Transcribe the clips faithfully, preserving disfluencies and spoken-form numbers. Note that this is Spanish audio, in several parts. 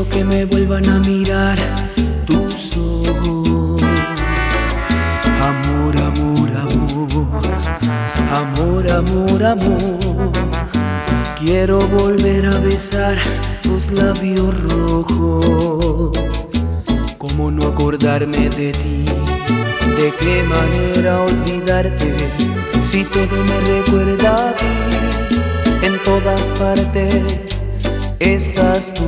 Quiero que me vuelvan a mirar tus ojos. Amor, amor, amor, amor, amor, amor. Quiero volver a besar tus labios rojos. ¿Cómo no acordarme de ti? ¿De qué manera olvidarte? Si todo me recuerda a ti, en todas partes estás tú.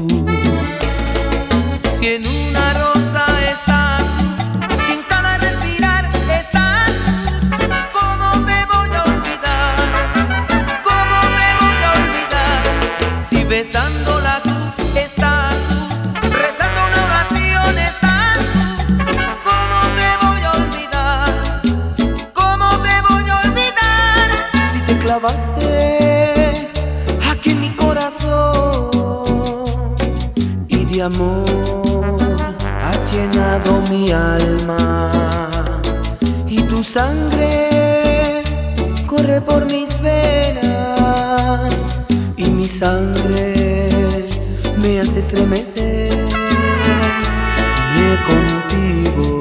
Si en una rosa estás tú, si en cada respirar estás tú, ¿cómo te voy a olvidar? ¿Cómo te voy a olvidar? Si besando la cruz estás tú, rezando una oración estás tú, ¿cómo te voy a olvidar? ¿Cómo te voy a olvidar? Si te clavaste aquí en mi corazón y de amor has llenado mi alma, y tu sangre corre por mis venas, y mi sangre me hace estremecer contigo.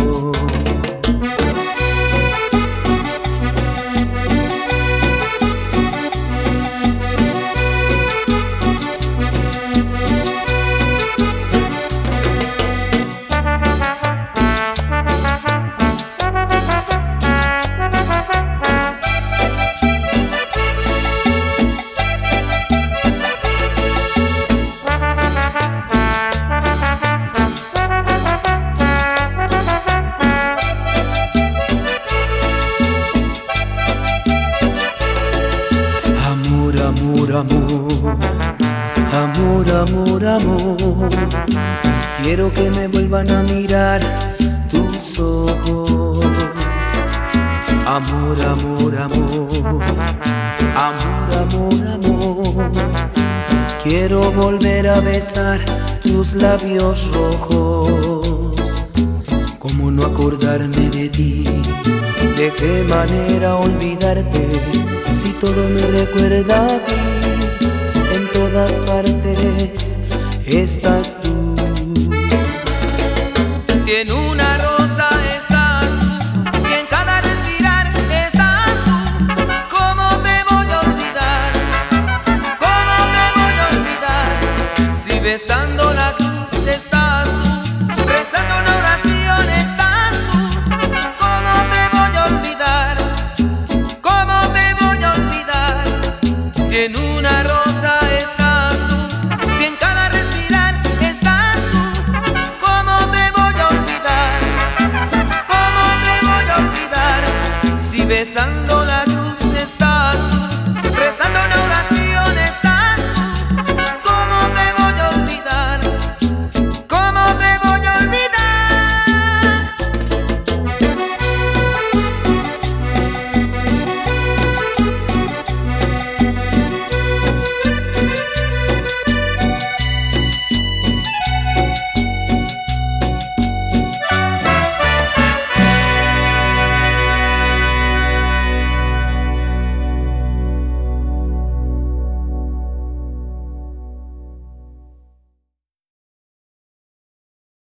Amor, amor, amor, amor, amor. Quiero que me vuelvan a mirar tus ojos. Amor, amor, amor, amor, amor, amor. Quiero volver a besar tus labios rojos. ¿Cómo no acordarme de ti? ¿De qué manera olvidarte? Si todo me recuerda a ti, en todas partes estás tú. Si en una rosa estás tú, si en cada respirar estás tú, ¿cómo te voy a olvidar? ¿Cómo te voy a olvidar? Si besando la cruz estás tú, rezando una oración estás tú, ¿cómo te voy a olvidar? ¿Cómo te voy a olvidar? Si en una rosa estás tú, si en cada respirar estás tú, ¿cómo te voy a olvidar? ¿Cómo te voy a olvidar? Si besando